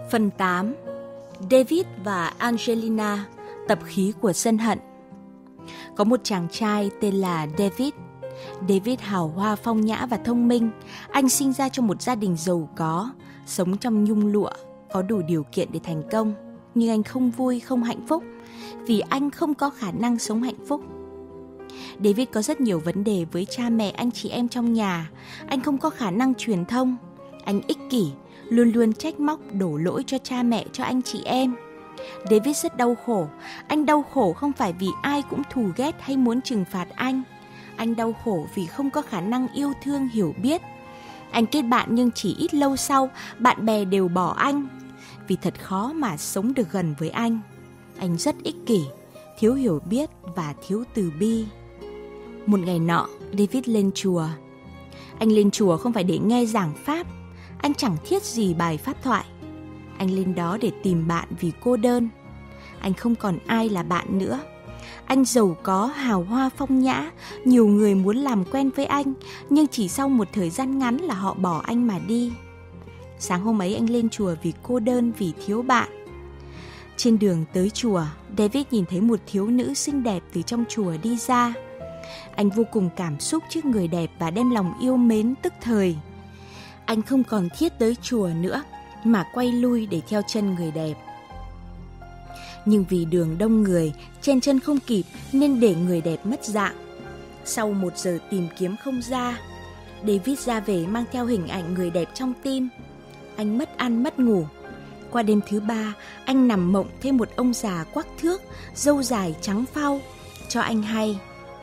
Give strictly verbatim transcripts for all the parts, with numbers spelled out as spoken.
Phần tám. David và Angelina, tập khí của sân hận. Có một chàng trai tên là David. David hào hoa phong nhã và thông minh. Anh sinh ra trong một gia đình giàu có, sống trong nhung lụa, có đủ điều kiện để thành công. Nhưng anh không vui, không hạnh phúc, vì anh không có khả năng sống hạnh phúc. David có rất nhiều vấn đề với cha mẹ, anh chị em trong nhà. Anh không có khả năng truyền thông. Anh ích kỷ, luôn luôn trách móc, đổ lỗi cho cha mẹ, cho anh chị em. David rất đau khổ. Anh đau khổ không phải vì ai cũng thù ghét hay muốn trừng phạt anh. Anh đau khổ vì không có khả năng yêu thương, hiểu biết. Anh kết bạn nhưng chỉ ít lâu sau, bạn bè đều bỏ anh, vì thật khó mà sống được gần với anh. Anh rất ích kỷ, thiếu hiểu biết và thiếu từ bi. Một ngày nọ, David lên chùa. Anh lên chùa không phải để nghe giảng pháp. Anh chẳng thiết gì bài pháp thoại. Anh lên đó để tìm bạn vì cô đơn. Anh không còn ai là bạn nữa. Anh giàu có, hào hoa phong nhã, nhiều người muốn làm quen với anh, nhưng chỉ sau một thời gian ngắn là họ bỏ anh mà đi. Sáng hôm ấy anh lên chùa vì cô đơn, vì thiếu bạn. Trên đường tới chùa, David nhìn thấy một thiếu nữ xinh đẹp từ trong chùa đi ra. Anh vô cùng cảm xúc trước người đẹp và đem lòng yêu mến tức thời. Anh không còn thiết tới chùa nữa, mà quay lui để theo chân người đẹp. Nhưng vì đường đông người, chen chân không kịp nên để người đẹp mất dạng. Sau một giờ tìm kiếm không ra, David ra về mang theo hình ảnh người đẹp trong tim. Anh mất ăn mất ngủ. Qua đêm thứ ba, anh nằm mộng thấy một ông già quắc thước, râu dài trắng phau, cho anh hay: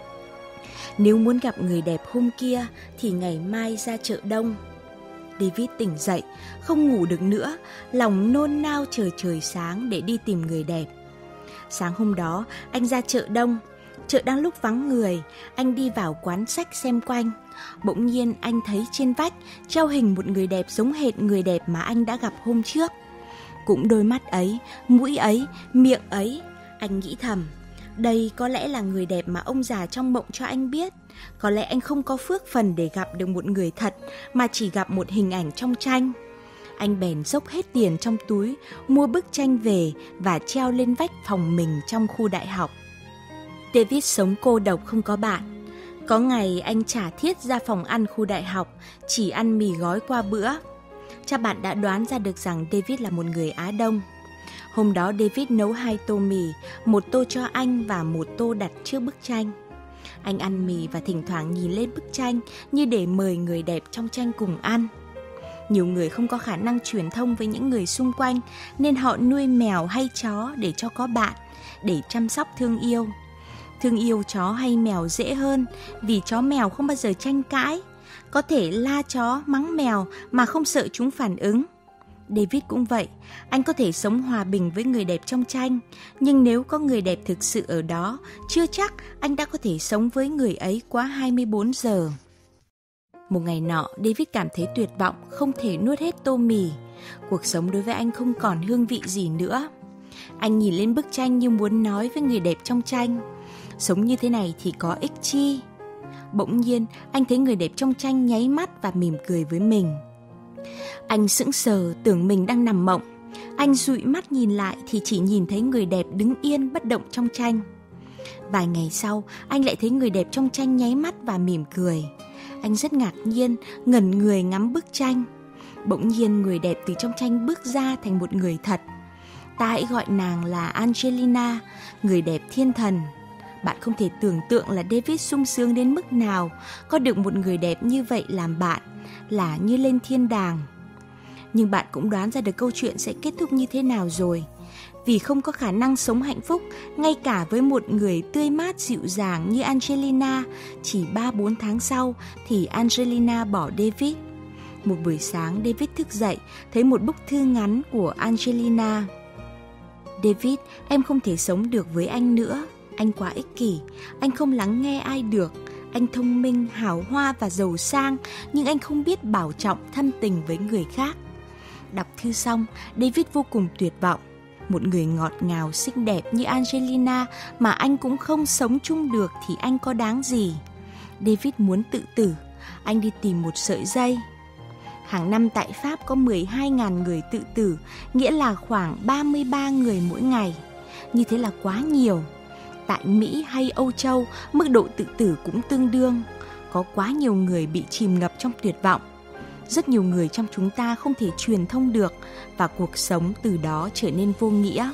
nếu muốn gặp người đẹp hôm kia thì ngày mai ra chợ đông. David tỉnh dậy, không ngủ được nữa, lòng nôn nao chờ trời sáng để đi tìm người đẹp. Sáng hôm đó, anh ra chợ đông. Chợ đang lúc vắng người, anh đi vào quán sách xem quanh. Bỗng nhiên anh thấy trên vách treo hình một người đẹp giống hệt người đẹp mà anh đã gặp hôm trước. Cũng đôi mắt ấy, mũi ấy, miệng ấy. Anh nghĩ thầm, đây có lẽ là người đẹp mà ông già trong mộng cho anh biết. Có lẽ anh không có phước phần để gặp được một người thật, mà chỉ gặp một hình ảnh trong tranh. Anh bèn dốc hết tiền trong túi, mua bức tranh về và treo lên vách phòng mình trong khu đại học. David sống cô độc không có bạn. Có ngày anh trả thiết ra phòng ăn khu đại học, chỉ ăn mì gói qua bữa. Chắc bạn đã đoán ra được rằng David là một người Á Đông. Hôm đó David nấu hai tô mì, một tô cho anh và một tô đặt trước bức tranh. Anh ăn mì và thỉnh thoảng nhìn lên bức tranh như để mời người đẹp trong tranh cùng ăn. Nhiều người không có khả năng truyền thông với những người xung quanh nên họ nuôi mèo hay chó để cho có bạn, để chăm sóc thương yêu. Thương yêu chó hay mèo dễ hơn vì chó mèo không bao giờ tranh cãi, có thể la chó, mắng mèo mà không sợ chúng phản ứng. David cũng vậy, anh có thể sống hòa bình với người đẹp trong tranh, nhưng nếu có người đẹp thực sự ở đó, chưa chắc anh đã có thể sống với người ấy quá hai mươi bốn giờ. Một ngày nọ, David cảm thấy tuyệt vọng, không thể nuốt hết tô mì. Cuộc sống đối với anh không còn hương vị gì nữa. Anh nhìn lên bức tranh như muốn nói với người đẹp trong tranh, sống như thế này thì có ích chi. Bỗng nhiên, anh thấy người đẹp trong tranh nháy mắt và mỉm cười với mình. Anh sững sờ, tưởng mình đang nằm mộng. Anh dụi mắt nhìn lại thì chỉ nhìn thấy người đẹp đứng yên bất động trong tranh. Vài ngày sau, anh lại thấy người đẹp trong tranh nháy mắt và mỉm cười. Anh rất ngạc nhiên, ngẩn người ngắm bức tranh. Bỗng nhiên người đẹp từ trong tranh bước ra thành một người thật. Ta hãy gọi nàng là Angelina, người đẹp thiên thần. Bạn không thể tưởng tượng là David sung sướng đến mức nào có được một người đẹp như vậy làm bạn, là như lên thiên đàng. Nhưng bạn cũng đoán ra được câu chuyện sẽ kết thúc như thế nào rồi. Vì không có khả năng sống hạnh phúc, ngay cả với một người tươi mát dịu dàng như Angelina, chỉ ba bốn tháng sau thì Angelina bỏ David. Một buổi sáng David thức dậy, thấy một bức thư ngắn của Angelina. David, em không thể sống được với anh nữa. Anh quá ích kỷ, anh không lắng nghe ai được. Anh thông minh, hào hoa và giàu sang, nhưng anh không biết bảo trọng thân tình với người khác. Đọc thư xong, David vô cùng tuyệt vọng. Một người ngọt ngào, xinh đẹp như Angelina mà anh cũng không sống chung được thì anh có đáng gì. David muốn tự tử. Anh đi tìm một sợi dây. Hàng năm tại Pháp có mười hai nghìn người tự tử, nghĩa là khoảng ba mươi ba người mỗi ngày. Như thế là quá nhiều. Tại Mỹ hay Âu Châu, mức độ tự tử cũng tương đương. Có quá nhiều người bị chìm ngập trong tuyệt vọng. Rất nhiều người trong chúng ta không thể truyền thông được và cuộc sống từ đó trở nên vô nghĩa.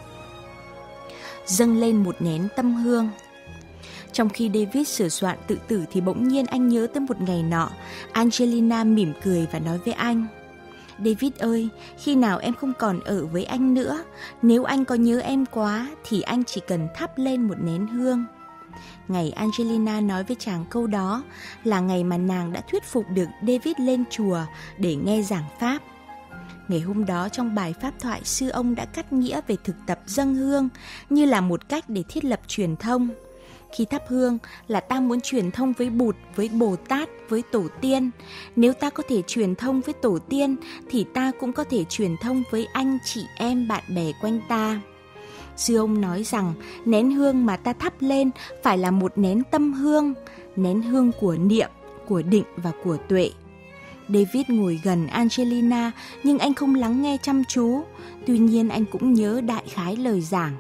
Dâng lên một nén tâm hương. Trong khi David sửa soạn tự tử thì bỗng nhiên anh nhớ tới một ngày nọ, Angelina mỉm cười và nói với anh: David ơi, khi nào em không còn ở với anh nữa, nếu anh có nhớ em quá thì anh chỉ cần thắp lên một nén hương. Ngày Angelina nói với chàng câu đó là ngày mà nàng đã thuyết phục được David lên chùa để nghe giảng Pháp. Ngày hôm đó trong bài pháp thoại, sư ông đã cắt nghĩa về thực tập dâng hương như là một cách để thiết lập truyền thông. Khi thắp hương là ta muốn truyền thông với Bụt, với Bồ Tát, với Tổ tiên. Nếu ta có thể truyền thông với Tổ tiên thì ta cũng có thể truyền thông với anh chị em bạn bè quanh ta. Sư ông nói rằng nén hương mà ta thắp lên phải là một nén tâm hương, nén hương của niệm, của định và của tuệ. David ngồi gần Angelina nhưng anh không lắng nghe chăm chú, tuy nhiên anh cũng nhớ đại khái lời giảng.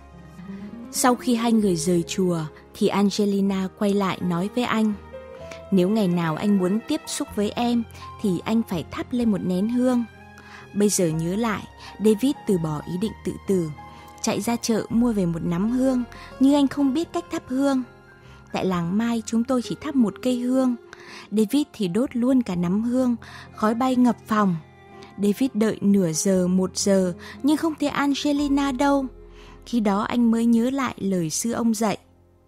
Sau khi hai người rời chùa thì Angelina quay lại nói với anh: Nếu ngày nào anh muốn tiếp xúc với em thì anh phải thắp lên một nén hương. Bây giờ nhớ lại, David từ bỏ ý định tự tử, chạy ra chợ mua về một nắm hương, nhưng anh không biết cách thắp hương. Tại làng Mai chúng tôi chỉ thắp một cây hương, David thì đốt luôn cả nắm hương, khói bay ngập phòng. David đợi nửa giờ, một giờ nhưng không thấy Angelina đâu. Khi đó anh mới nhớ lại lời sư ông dạy: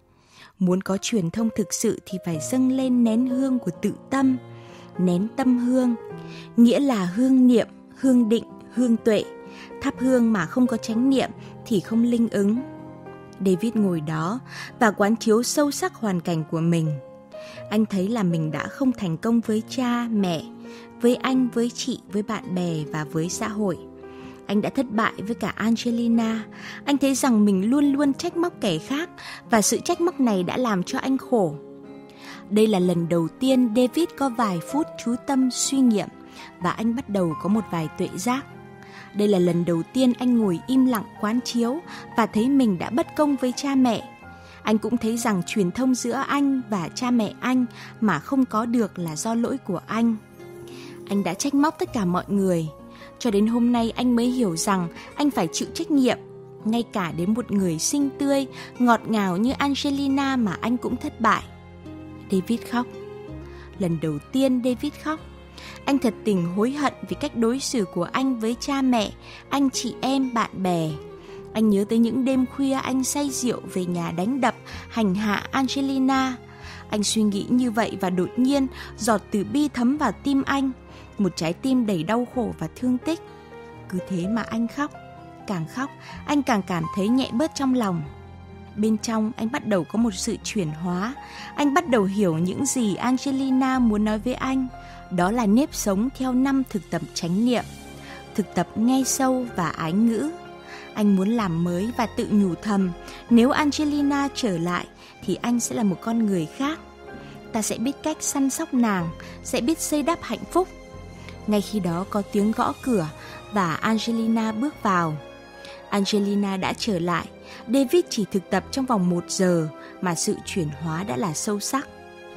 muốn có truyền thông thực sự thì phải dâng lên nén hương của tự tâm, nén tâm hương, nghĩa là hương niệm, hương định, hương tuệ. Thắp hương mà không có chánh niệm thì không linh ứng. David ngồi đó và quán chiếu sâu sắc hoàn cảnh của mình. Anh thấy là mình đã không thành công với cha, mẹ, với anh, với chị, với bạn bè và với xã hội. Anh đã thất bại với cả Angelina. Anh thấy rằng mình luôn luôn trách móc kẻ khác và sự trách móc này đã làm cho anh khổ. Đây là lần đầu tiên David có vài phút chú tâm suy nghiệm và anh bắt đầu có một vài tuệ giác. Đây là lần đầu tiên anh ngồi im lặng quán chiếu và thấy mình đã bất công với cha mẹ. Anh cũng thấy rằng truyền thông giữa anh và cha mẹ anh mà không có được là do lỗi của anh. Anh đã trách móc tất cả mọi người. Cho đến hôm nay anh mới hiểu rằng anh phải chịu trách nhiệm. Ngay cả đến một người xinh tươi, ngọt ngào như Angelina mà anh cũng thất bại. David khóc. Lần đầu tiên David khóc. Anh thật tình hối hận vì cách đối xử của anh với cha mẹ, anh chị em, bạn bè. Anh nhớ tới những đêm khuya anh say rượu về nhà đánh đập, hành hạ Angelina. Anh suy nghĩ như vậy và đột nhiên giọt từ bi thấm vào tim anh, một trái tim đầy đau khổ và thương tích. Cứ thế mà anh khóc. Càng khóc, anh càng cảm thấy nhẹ bớt trong lòng. Bên trong anh bắt đầu có một sự chuyển hóa. Anh bắt đầu hiểu những gì Angelina muốn nói với anh. Đó là nếp sống theo năm thực tập chánh niệm, thực tập nghe sâu và ái ngữ. Anh muốn làm mới và tự nhủ thầm, nếu Angelina trở lại thì anh sẽ là một con người khác. Ta sẽ biết cách săn sóc nàng, sẽ biết xây đắp hạnh phúc. Ngay khi đó có tiếng gõ cửa và Angelina bước vào. Angelina đã trở lại. David chỉ thực tập trong vòng một giờ mà sự chuyển hóa đã là sâu sắc.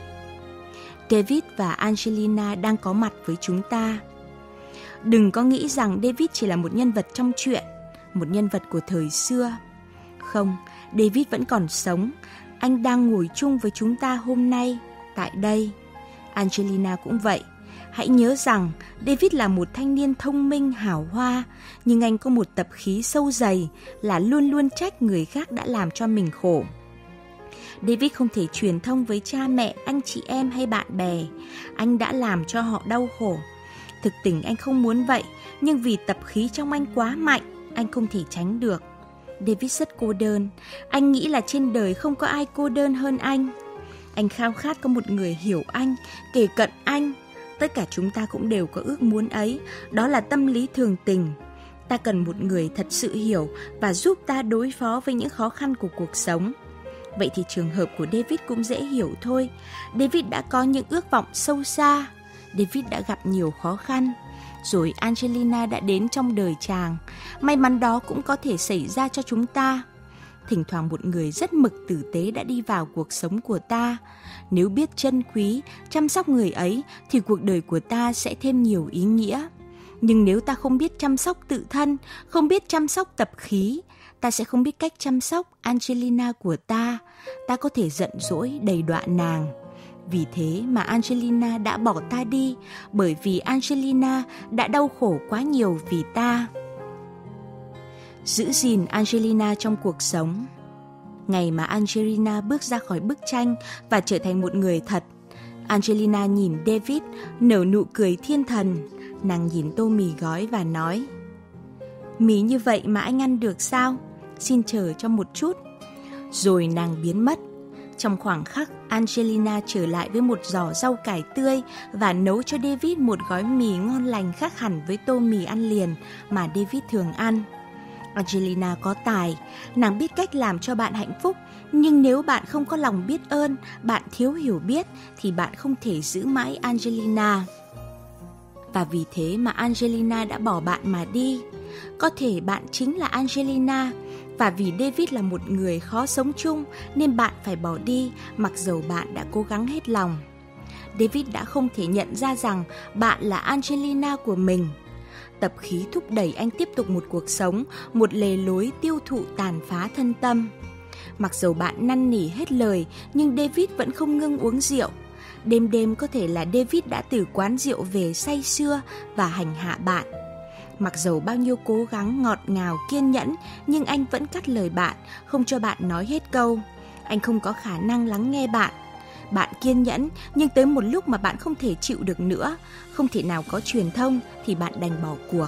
David và Angelina đang có mặt với chúng ta. Đừng có nghĩ rằng David chỉ là một nhân vật trong truyện, một nhân vật của thời xưa. Không, David vẫn còn sống. Anh đang ngồi chung với chúng ta hôm nay, tại đây. Angelina cũng vậy. Hãy nhớ rằng David là một thanh niên thông minh, hào hoa, nhưng anh có một tập khí sâu dày là luôn luôn trách người khác đã làm cho mình khổ. David không thể truyền thông với cha mẹ, anh chị em hay bạn bè. Anh đã làm cho họ đau khổ. Thực tình anh không muốn vậy, nhưng vì tập khí trong anh quá mạnh, anh không thể tránh được. David rất cô đơn. Anh nghĩ là trên đời không có ai cô đơn hơn anh. Anh khao khát có một người hiểu anh, kề cận anh. Tất cả chúng ta cũng đều có ước muốn ấy. Đó là tâm lý thường tình. Ta cần một người thật sự hiểu và giúp ta đối phó với những khó khăn của cuộc sống. Vậy thì trường hợp của David cũng dễ hiểu thôi. David đã có những ước vọng sâu xa. David đã gặp nhiều khó khăn. Rồi Angelina đã đến trong đời chàng. May mắn đó cũng có thể xảy ra cho chúng ta. Thỉnh thoảng một người rất mực tử tế đã đi vào cuộc sống của ta. Nếu biết trân quý, chăm sóc người ấy thì cuộc đời của ta sẽ thêm nhiều ý nghĩa. Nhưng nếu ta không biết chăm sóc tự thân, không biết chăm sóc tập khí, ta sẽ không biết cách chăm sóc Angelina của ta. Ta có thể giận dỗi đầy đọa nàng. Vì thế mà Angelina đã bỏ ta đi, bởi vì Angelina đã đau khổ quá nhiều vì ta. Giữ gìn Angelina trong cuộc sống. Ngày mà Angelina bước ra khỏi bức tranh và trở thành một người thật, Angelina nhìn David nở nụ cười thiên thần. Nàng nhìn tô mì gói và nói: "Mì như vậy mà anh ăn được sao? Xin chờ cho một chút." Rồi nàng biến mất. Trong khoảng khắc, Angelina trở lại với một giỏ rau cải tươi và nấu cho David một gói mì ngon lành khác hẳn với tô mì ăn liền mà David thường ăn. Angelina có tài, nàng biết cách làm cho bạn hạnh phúc, nhưng nếu bạn không có lòng biết ơn, bạn thiếu hiểu biết thì bạn không thể giữ mãi Angelina. Và vì thế mà Angelina đã bỏ bạn mà đi. Có thể bạn chính là Angelina, và vì David là một người khó sống chung nên bạn phải bỏ đi mặc dầu bạn đã cố gắng hết lòng. David đã không thể nhận ra rằng bạn là Angelina của mình. Tập khí thúc đẩy anh tiếp tục một cuộc sống, một lề lối tiêu thụ tàn phá thân tâm. Mặc dầu bạn năn nỉ hết lời, nhưng David vẫn không ngưng uống rượu. Đêm đêm có thể là David đã từ quán rượu về say sưa và hành hạ bạn. Mặc dầu bao nhiêu cố gắng ngọt ngào kiên nhẫn, nhưng anh vẫn cắt lời bạn, không cho bạn nói hết câu. Anh không có khả năng lắng nghe bạn. Bạn kiên nhẫn, nhưng tới một lúc mà bạn không thể chịu được nữa, không thể nào có truyền thông thì bạn đành bỏ cuộc.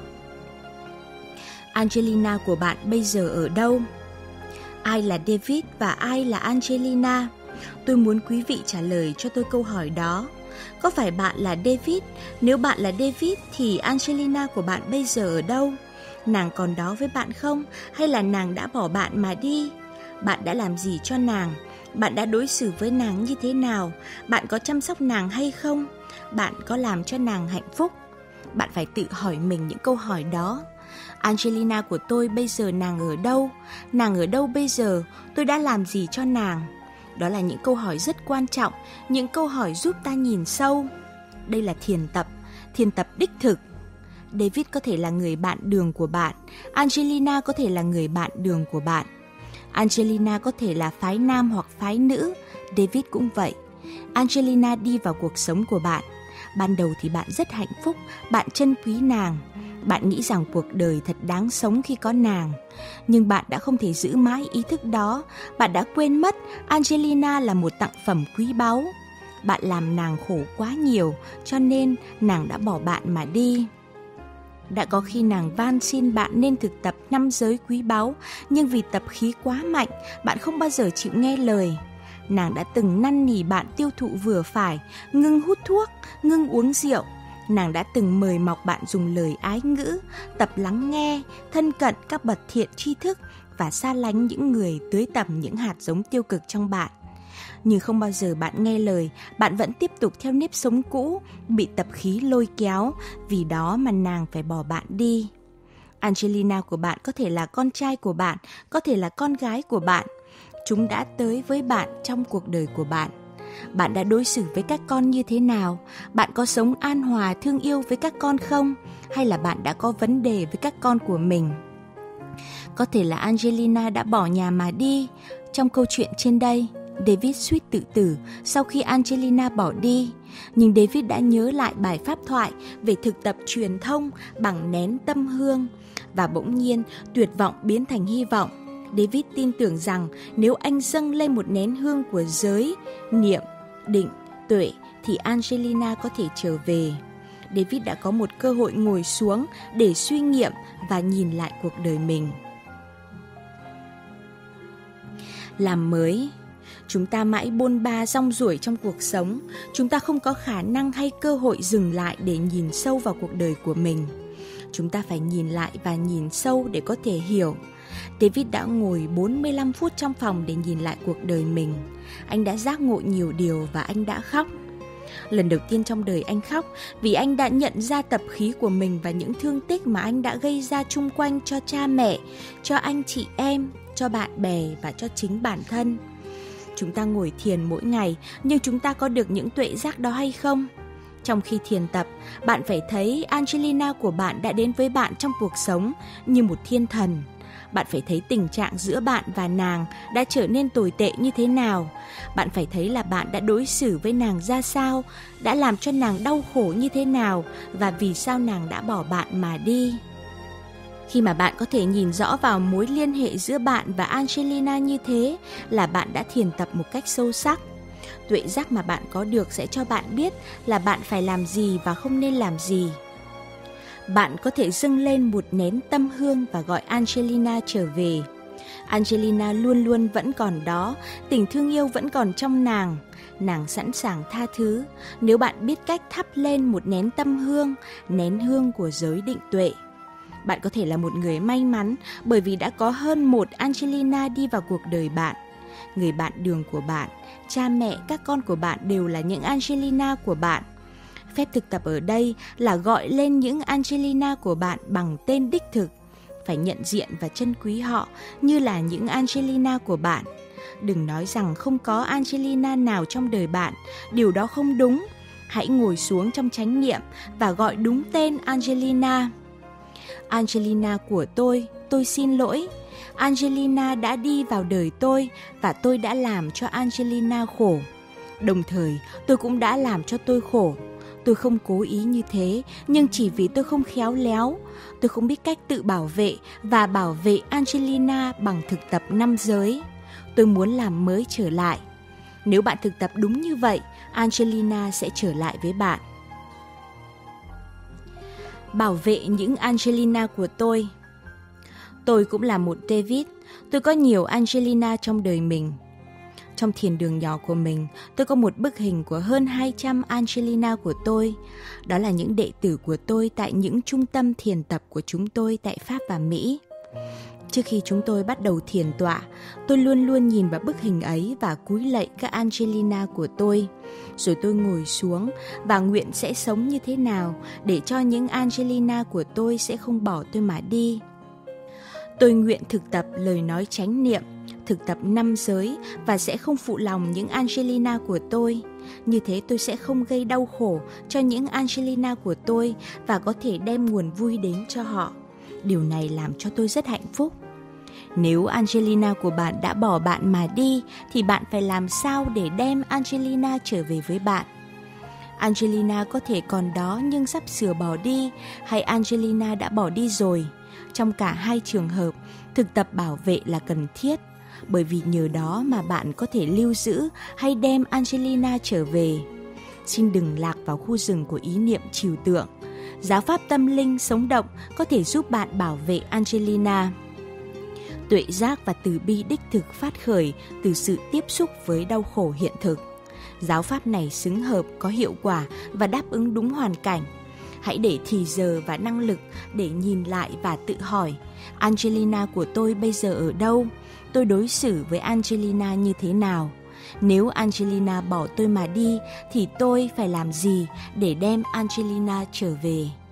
Angelina của bạn bây giờ ở đâu? Ai là David và ai là Angelina? Tôi muốn quý vị trả lời cho tôi câu hỏi đó. Có phải bạn là David? Nếu bạn là David thì Angelina của bạn bây giờ ở đâu? Nàng còn đó với bạn không? Hay là nàng đã bỏ bạn mà đi? Bạn đã làm gì cho nàng? Bạn đã đối xử với nàng như thế nào? Bạn có chăm sóc nàng hay không? Bạn có làm cho nàng hạnh phúc? Bạn phải tự hỏi mình những câu hỏi đó. Angelina của tôi bây giờ nàng ở đâu? Nàng ở đâu bây giờ? Tôi đã làm gì cho nàng? Đó là những câu hỏi rất quan trọng, những câu hỏi giúp ta nhìn sâu. Đây là thiền tập, thiền tập đích thực. David có thể là người bạn đường của bạn, Angelina có thể là người bạn đường của bạn. Angelina có thể là phái nam hoặc phái nữ, David cũng vậy. Angelina đi vào cuộc sống của bạn. Ban đầu thì bạn rất hạnh phúc, bạn trân quý nàng. Bạn nghĩ rằng cuộc đời thật đáng sống khi có nàng. Nhưng bạn đã không thể giữ mãi ý thức đó. Bạn đã quên mất Angelina là một tặng phẩm quý báu. Bạn làm nàng khổ quá nhiều, cho nên nàng đã bỏ bạn mà đi. Đã có khi nàng van xin bạn nên thực tập năm giới quý báu, nhưng vì tập khí quá mạnh, bạn không bao giờ chịu nghe lời. Nàng đã từng năn nỉ bạn tiêu thụ vừa phải, ngưng hút thuốc, ngưng uống rượu. Nàng đã từng mời mọc bạn dùng lời ái ngữ, tập lắng nghe, thân cận các bậc thiện tri thức và xa lánh những người tưới tẩm những hạt giống tiêu cực trong bạn. Nhưng không bao giờ bạn nghe lời, bạn vẫn tiếp tục theo nếp sống cũ, bị tập khí lôi kéo, vì đó mà nàng phải bỏ bạn đi. Angelina của bạn có thể là con trai của bạn, có thể là con gái của bạn. Chúng đã tới với bạn trong cuộc đời của bạn. Bạn đã đối xử với các con như thế nào? Bạn có sống an hòa, thương yêu với các con không? Hay là bạn đã có vấn đề với các con của mình? Có thể là Angelina đã bỏ nhà mà đi. Trong câu chuyện trên đây, David suýt tự tử sau khi Angelina bỏ đi. Nhưng David đã nhớ lại bài pháp thoại về thực tập truyền thông bằng nén tâm hương. Và bỗng nhiên, tuyệt vọng biến thành hy vọng. David tin tưởng rằng nếu anh dâng lên một nén hương của giới, niệm, định, tuệ thì Angelina có thể trở về. David đã có một cơ hội ngồi xuống để suy nghiệm và nhìn lại cuộc đời mình. Làm mới. Chúng ta mãi bôn ba rong ruổi trong cuộc sống. Chúng ta không có khả năng hay cơ hội dừng lại để nhìn sâu vào cuộc đời của mình. Chúng ta phải nhìn lại và nhìn sâu để có thể hiểu. David đã ngồi bốn mươi lăm phút trong phòng để nhìn lại cuộc đời mình. Anh đã giác ngộ nhiều điều và anh đã khóc. Lần đầu tiên trong đời anh khóc vì anh đã nhận ra tập khí của mình và những thương tích mà anh đã gây ra chung quanh cho cha mẹ, cho anh chị em, cho bạn bè và cho chính bản thân. Chúng ta ngồi thiền mỗi ngày, nhưng chúng ta có được những tuệ giác đó hay không? Trong khi thiền tập, bạn phải thấy Angelina của bạn đã đến với bạn trong cuộc sống như một thiên thần. Bạn phải thấy tình trạng giữa bạn và nàng đã trở nên tồi tệ như thế nào. Bạn phải thấy là bạn đã đối xử với nàng ra sao, đã làm cho nàng đau khổ như thế nào và vì sao nàng đã bỏ bạn mà đi. Khi mà bạn có thể nhìn rõ vào mối liên hệ giữa bạn và Angelina như thế là bạn đã thiền tập một cách sâu sắc. Tuệ giác mà bạn có được sẽ cho bạn biết là bạn phải làm gì và không nên làm gì. Bạn có thể dâng lên một nén tâm hương và gọi Angelina trở về. Angelina luôn luôn vẫn còn đó, tình thương yêu vẫn còn trong nàng. Nàng sẵn sàng tha thứ nếu bạn biết cách thắp lên một nén tâm hương, nén hương của giới định tuệ. Bạn có thể là một người may mắn bởi vì đã có hơn một Angelina đi vào cuộc đời bạn. Người bạn đường của bạn, cha mẹ, các con của bạn đều là những Angelina của bạn. Phép thực tập ở đây là gọi lên những Angelina của bạn bằng tên đích thực. Phải nhận diện và trân quý họ như là những Angelina của bạn. Đừng nói rằng không có Angelina nào trong đời bạn, điều đó không đúng. Hãy ngồi xuống trong chánh niệm và gọi đúng tên Angelina. Angelina của tôi, tôi xin lỗi. Angelina đã đi vào đời tôi và tôi đã làm cho Angelina khổ. Đồng thời, tôi cũng đã làm cho tôi khổ. Tôi không cố ý như thế, nhưng chỉ vì tôi không khéo léo. Tôi không biết cách tự bảo vệ và bảo vệ Angelina bằng thực tập năm giới. Tôi muốn làm mới trở lại. Nếu bạn thực tập đúng như vậy, Angelina sẽ trở lại với bạn. Bảo vệ những Angelina của tôi. Tôi cũng là một David. Tôi có nhiều Angelina trong đời mình. Trong thiền đường nhỏ của mình, tôi có một bức hình của hơn hai trăm Angelina của tôi. Đó là những đệ tử của tôi tại những trung tâm thiền tập của chúng tôi tại Pháp và Mỹ. Trước khi chúng tôi bắt đầu thiền tọa, tôi luôn luôn nhìn vào bức hình ấy và cúi lạy các Angelina của tôi. Rồi tôi ngồi xuống và nguyện sẽ sống như thế nào để cho những Angelina của tôi sẽ không bỏ tôi mà đi. Tôi nguyện thực tập lời nói chánh niệm, thực tập năm giới và sẽ không phụ lòng những Angelina của tôi. Như thế tôi sẽ không gây đau khổ cho những Angelina của tôi và có thể đem nguồn vui đến cho họ. Điều này làm cho tôi rất hạnh phúc. Nếu Angelina của bạn đã bỏ bạn mà đi thì bạn phải làm sao để đem Angelina trở về với bạn? Angelina có thể còn đó nhưng sắp sửa bỏ đi, hay Angelina đã bỏ đi rồi? Trong cả hai trường hợp, thực tập bảo vệ là cần thiết, bởi vì nhờ đó mà bạn có thể lưu giữ hay đem Angelina trở về. Xin đừng lạc vào khu rừng của ý niệm trừu tượng. Giáo pháp tâm linh sống động có thể giúp bạn bảo vệ Angelina. Tuệ giác và từ bi đích thực phát khởi từ sự tiếp xúc với đau khổ hiện thực. Giáo pháp này xứng hợp, có hiệu quả và đáp ứng đúng hoàn cảnh. Hãy để thì giờ và năng lực để nhìn lại và tự hỏi, Angelina của tôi bây giờ ở đâu? Tôi đối xử với Angelina như thế nào? Nếu Angelina bỏ tôi mà đi thì tôi phải làm gì để đem Angelina trở về?